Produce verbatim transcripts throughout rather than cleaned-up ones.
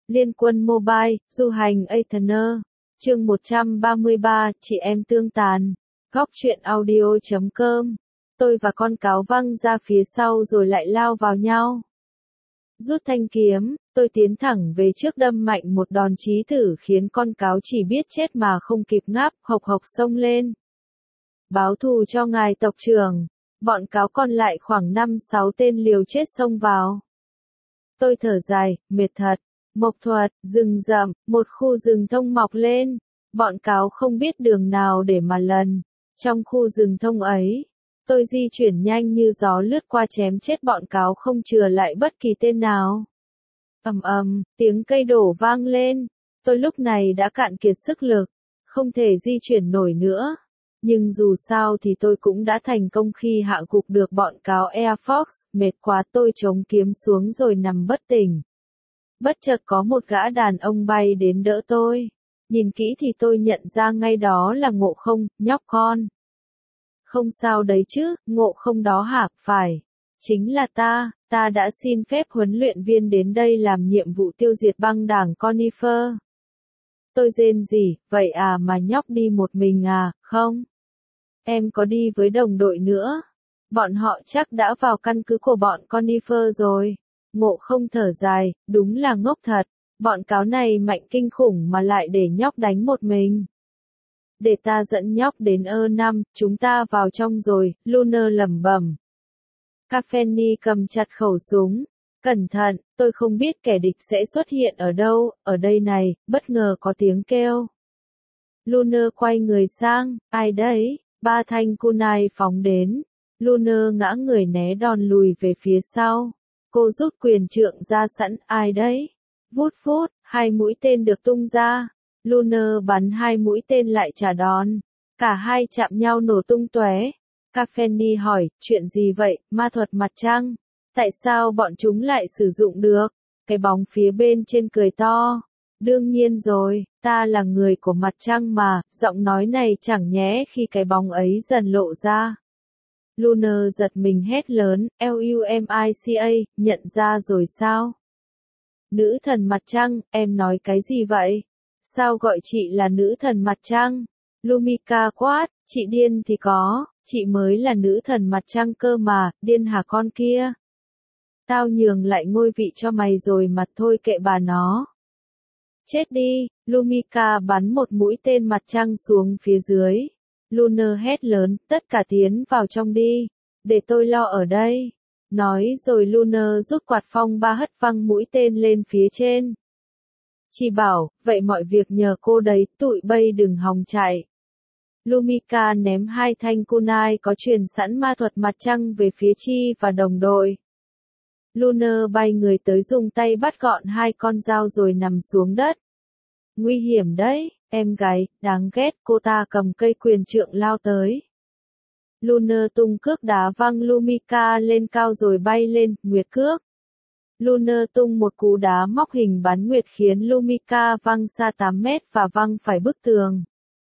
Liên quân Mobile, du hành Aetherner. Chương một trăm ba mươi ba, chị em tương tàn. Góc truyện audio chấm com. Tôi và con cáo văng ra phía sau rồi lại lao vào nhau. Rút thanh kiếm, tôi tiến thẳng về trước đâm mạnh một đòn chí tử khiến con cáo chỉ biết chết mà không kịp ngáp, hộc hộc xông lên. Báo thù cho ngài tộc trưởng. Bọn cáo còn lại khoảng năm sáu tên liều chết xông vào. Tôi thở dài, mệt thật. Mộc thuật, rừng rậm, một khu rừng thông mọc lên. Bọn cáo không biết đường nào để mà lần. Trong khu rừng thông ấy, tôi di chuyển nhanh như gió lướt qua chém chết bọn cáo không chừa lại bất kỳ tên nào. Ầm ầm, tiếng cây đổ vang lên. Tôi lúc này đã cạn kiệt sức lực, không thể di chuyển nổi nữa. Nhưng dù sao thì tôi cũng đã thành công khi hạ gục được bọn cáo Air Fox, mệt quá tôi chống kiếm xuống rồi nằm bất tỉnh. Bất chợt có một gã đàn ông bay đến đỡ tôi. Nhìn kỹ thì tôi nhận ra ngay đó là Ngộ Không, nhóc con. Không sao đấy chứ, Ngộ Không đó hả? Phải. Chính là ta, ta đã xin phép huấn luyện viên đến đây làm nhiệm vụ tiêu diệt băng đảng Conifer. Tôi rên rỉ, vậy à mà nhóc đi một mình à, không? Em có đi với đồng đội nữa. Bọn họ chắc đã vào căn cứ của bọn Conifer rồi. Ngộ Không thở dài, đúng là ngốc thật. Bọn cáo này mạnh kinh khủng mà lại để nhóc đánh một mình. Để ta dẫn nhóc đến ơ năm, chúng ta vào trong rồi, Lunar lẩm bẩm. Caffeine cầm chặt khẩu súng. Cẩn thận, tôi không biết kẻ địch sẽ xuất hiện ở đâu, ở đây này, bất ngờ có tiếng kêu. Lunar quay người sang, ai đấy? Ba thanh kunai phóng đến. Lunar ngã người né đòn lùi về phía sau. Cô rút quyền trượng ra sẵn, ai đấy? Vút phút, hai mũi tên được tung ra. Lunar bắn hai mũi tên lại trả đòn. Cả hai chạm nhau nổ tung tóe. Caffeine hỏi, chuyện gì vậy, ma thuật mặt trăng? Tại sao bọn chúng lại sử dụng được? Cái bóng phía bên trên cười to. Đương nhiên rồi, ta là người của mặt trăng mà, giọng nói này chẳng nhẽ khi cái bóng ấy dần lộ ra. Lunar giật mình hét lớn, Lumica, nhận ra rồi sao? Nữ thần mặt trăng, em nói cái gì vậy? Sao gọi chị là nữ thần mặt trăng? Lumica quát, chị điên thì có, chị mới là nữ thần mặt trăng cơ mà, điên hả con kia? Tao nhường lại ngôi vị cho mày rồi mà thôi kệ bà nó. Chết đi, Lumica bắn một mũi tên mặt trăng xuống phía dưới. Lunar hét lớn, tất cả tiến vào trong đi, để tôi lo ở đây. Nói rồi Lunar rút quạt phong ba hất văng mũi tên lên phía trên. Chị bảo, vậy mọi việc nhờ cô đấy, tụi bay đừng hòng chạy. Lumica ném hai thanh kunai có truyền sẵn ma thuật mặt trăng về phía Chi và đồng đội. Lunar bay người tới dùng tay bắt gọn hai con dao rồi nằm xuống đất. Nguy hiểm đấy, em gái, đáng ghét, cô ta cầm cây quyền trượng lao tới. Lunar tung cước đá văng Lumica lên cao rồi bay lên, nguyệt cước. Lunar tung một cú đá móc hình bán nguyệt khiến Lumica văng xa tám mét và văng phải bức tường.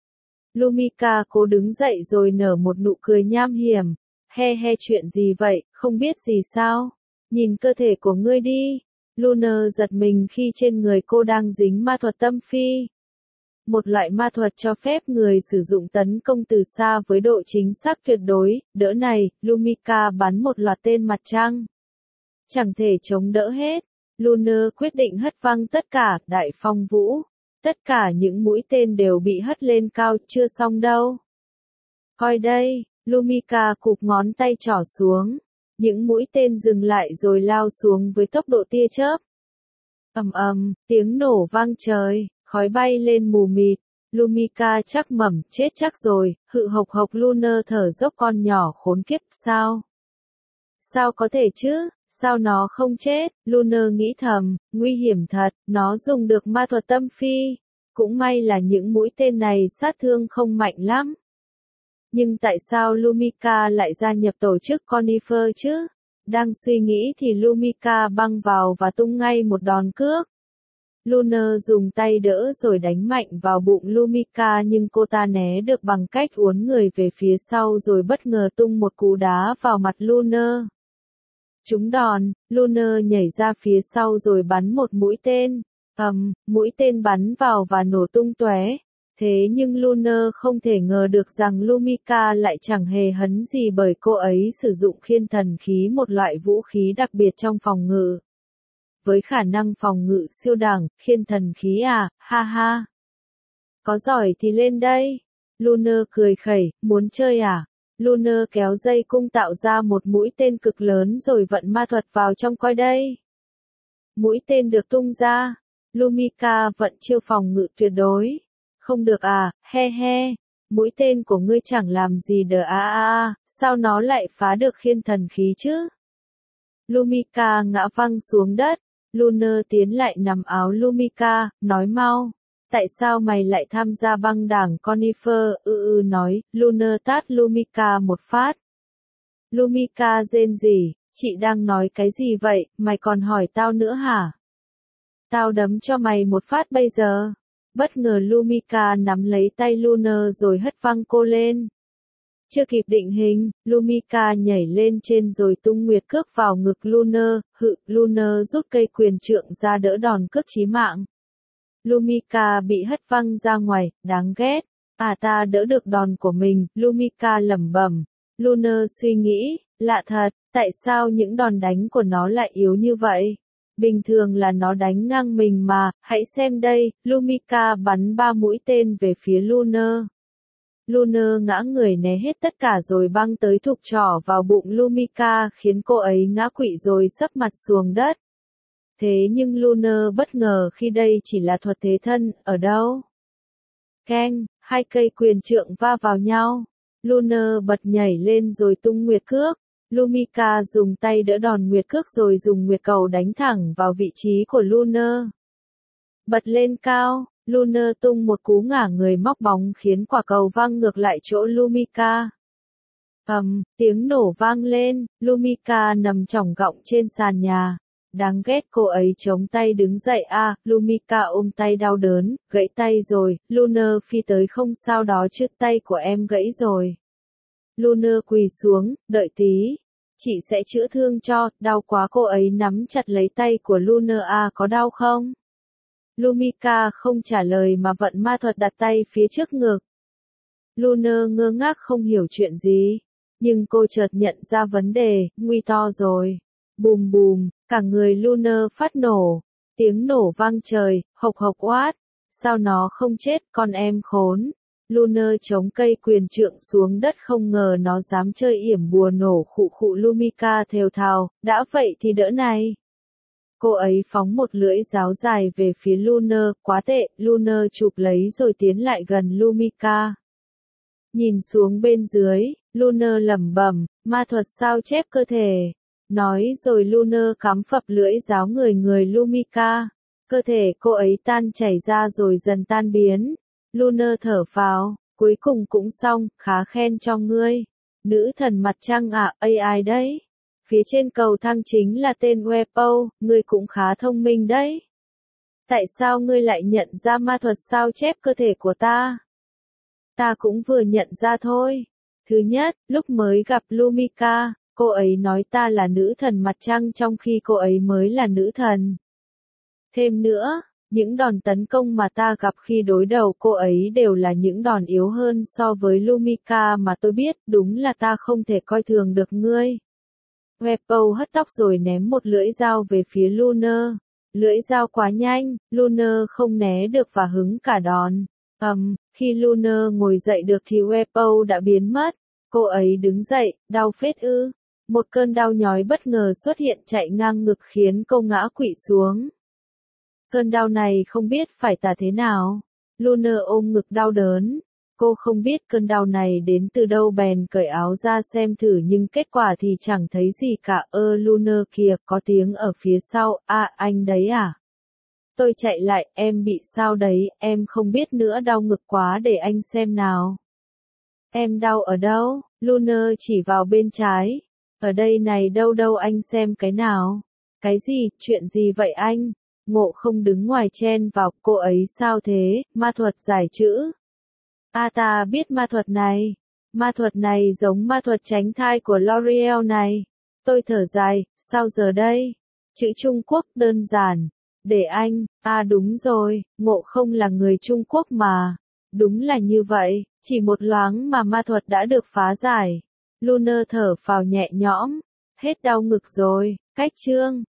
Lumica cố đứng dậy rồi nở một nụ cười nham hiểm. He he chuyện gì vậy, không biết gì sao? Nhìn cơ thể của ngươi đi. Lunar giật mình khi trên người cô đang dính ma thuật tâm phi. Một loại ma thuật cho phép người sử dụng tấn công từ xa với độ chính xác tuyệt đối. Đỡ này, Lumica bắn một loạt tên mặt trăng. Chẳng thể chống đỡ hết. Lunar quyết định hất văng tất cả, đại phong vũ. Tất cả những mũi tên đều bị hất lên cao, chưa xong đâu. Coi đây, Lumica cụp ngón tay trỏ xuống. Những mũi tên dừng lại rồi lao xuống với tốc độ tia chớp. Ầm ầm, tiếng nổ vang trời, khói bay lên mù mịt. Lumica chắc mẩm, chết chắc rồi, hự hộc hộc Lunar thở dốc con nhỏ khốn kiếp, sao? Sao có thể chứ, sao nó không chết? Lunar nghĩ thầm, nguy hiểm thật, nó dùng được ma thuật tâm phi. Cũng may là những mũi tên này sát thương không mạnh lắm. Nhưng tại sao Lumica lại gia nhập tổ chức Conifer chứ? Đang suy nghĩ thì Lumica băng vào và tung ngay một đòn cước. Lunar dùng tay đỡ rồi đánh mạnh vào bụng Lumica nhưng cô ta né được bằng cách uốn người về phía sau rồi bất ngờ tung một cú đá vào mặt Lunar. Trúng đòn, Lunar nhảy ra phía sau rồi bắn một mũi tên. Ầm, mũi tên bắn vào và nổ tung tóe. Thế nhưng Lunar không thể ngờ được rằng Lumika lại chẳng hề hấn gì bởi cô ấy sử dụng khiên thần khí, một loại vũ khí đặc biệt trong phòng ngự. Với khả năng phòng ngự siêu đẳng, khiên thần khí à, ha ha. Có giỏi thì lên đây. Lunar cười khẩy, muốn chơi à? Lunar kéo dây cung tạo ra một mũi tên cực lớn rồi vận ma thuật vào trong coi đây. Mũi tên được tung ra. Lumika vận chiêu phòng ngự tuyệt đối. Không được à, he he. Mũi tên của ngươi chẳng làm gì đờ a a a, sao nó lại phá được khiên thần khí chứ? Lumika ngã văng xuống đất. Lunar tiến lại nắm áo Lumika, nói mau. Tại sao mày lại tham gia băng đảng Conifer? Ừ ừ nói, Lunar tát Lumika một phát. Lumika rên rỉ, chị đang nói cái gì vậy, mày còn hỏi tao nữa hả? Tao đấm cho mày một phát bây giờ. Bất ngờ Lumika nắm lấy tay Lunar rồi hất văng cô lên. Chưa kịp định hình, Lumika nhảy lên trên rồi tung nguyệt cước vào ngực Lunar, hự, Lunar rút cây quyền trượng ra đỡ đòn cước chí mạng. Lumika bị hất văng ra ngoài, đáng ghét. À ta đỡ được đòn của mình, Lumika lẩm bẩm. Lunar suy nghĩ, lạ thật, tại sao những đòn đánh của nó lại yếu như vậy? Bình thường là nó đánh ngang mình mà, hãy xem đây, Lumika bắn ba mũi tên về phía Lunar. Lunar ngã người né hết tất cả rồi băng tới thụp trỏ vào bụng Lumika khiến cô ấy ngã quỵ rồi sấp mặt xuống đất. Thế nhưng Lunar bất ngờ khi đây chỉ là thuật thế thân, ở đâu? Keng, hai cây quyền trượng va vào nhau. Lunar bật nhảy lên rồi tung nguyệt cước. Lumika dùng tay đỡ đòn nguyệt cước rồi dùng nguyệt cầu đánh thẳng vào vị trí của Lunar. Bật lên cao, Lunar tung một cú ngả người móc bóng khiến quả cầu văng ngược lại chỗ Lumika. Ầm, tiếng nổ vang lên, Lumika nằm chỏng gọng trên sàn nhà. Đáng ghét, cô ấy chống tay đứng dậy a, à, Lumika ôm tay đau đớn, gãy tay rồi, Lunar phi tới không sao đó chứ, tay của em gãy rồi. Lunar quỳ xuống, đợi tí. Chị sẽ chữa thương cho, đau quá, cô ấy nắm chặt lấy tay của Lunar a, à, có đau không? Lumika không trả lời mà vận ma thuật đặt tay phía trước ngực. Lunar ngơ ngác không hiểu chuyện gì. Nhưng cô chợt nhận ra vấn đề, nguy to rồi. Bùm bùm, cả người Lunar phát nổ. Tiếng nổ vang trời, hộc hộc oát. Sao nó không chết, con em khốn. Lunar chống cây quyền trượng xuống đất, không ngờ nó dám chơi yểm bùa nổ khụ khụ. Lumika thều thào, đã vậy thì đỡ này. Cô ấy phóng một lưỡi giáo dài về phía Lunar, quá tệ, Lunar chụp lấy rồi tiến lại gần Lumika. Nhìn xuống bên dưới, Lunar lẩm bẩm, ma thuật sao chép cơ thể. Nói rồi Lunar cắm phập lưỡi giáo người người Lumika. Cơ thể cô ấy tan chảy ra rồi dần tan biến. Lunar thở phào, cuối cùng cũng xong, khá khen cho ngươi. Nữ thần mặt trăng à, a i đấy. Phía trên cầu thang chính là tên Wepo, ngươi cũng khá thông minh đấy. Tại sao ngươi lại nhận ra ma thuật sao chép cơ thể của ta? Ta cũng vừa nhận ra thôi. Thứ nhất, lúc mới gặp Lumika, cô ấy nói ta là nữ thần mặt trăng trong khi cô ấy mới là nữ thần. Thêm nữa, những đòn tấn công mà ta gặp khi đối đầu cô ấy đều là những đòn yếu hơn so với Lumika mà tôi biết, đúng là ta không thể coi thường được ngươi. Wepo hất tóc rồi ném một lưỡi dao về phía Lunar. Lưỡi dao quá nhanh, Lunar không né được và hứng cả đòn. Ầm, um, khi Lunar ngồi dậy được thì Wepo đã biến mất. Cô ấy đứng dậy, đau phết ư. Một cơn đau nhói bất ngờ xuất hiện chạy ngang ngực khiến cô ngã quỵ xuống. Cơn đau này không biết phải tả thế nào. Lunar ôm ngực đau đớn. Cô không biết cơn đau này đến từ đâu bèn cởi áo ra xem thử nhưng kết quả thì chẳng thấy gì cả. Ơ Lunar kìa, có tiếng ở phía sau, à anh đấy à? Tôi chạy lại, em bị sao đấy, em không biết nữa, đau ngực quá, để anh xem nào. Em đau ở đâu? Lunar chỉ vào bên trái. Ở đây này, đâu đâu, anh xem cái nào. Cái gì, chuyện gì vậy anh? Ngộ không đứng ngoài chen vào, cô ấy sao thế, ma thuật giải chữ. À ta biết ma thuật này. Ma thuật này giống ma thuật tránh thai của L'Oreal này. Tôi thở dài, sao giờ đây? Chữ Trung Quốc đơn giản. Để anh, à đúng rồi, Ngộ Không là người Trung Quốc mà. Đúng là như vậy, chỉ một loáng mà ma thuật đã được phá giải. Lunar thở phào nhẹ nhõm, hết đau ngực rồi, cách chương.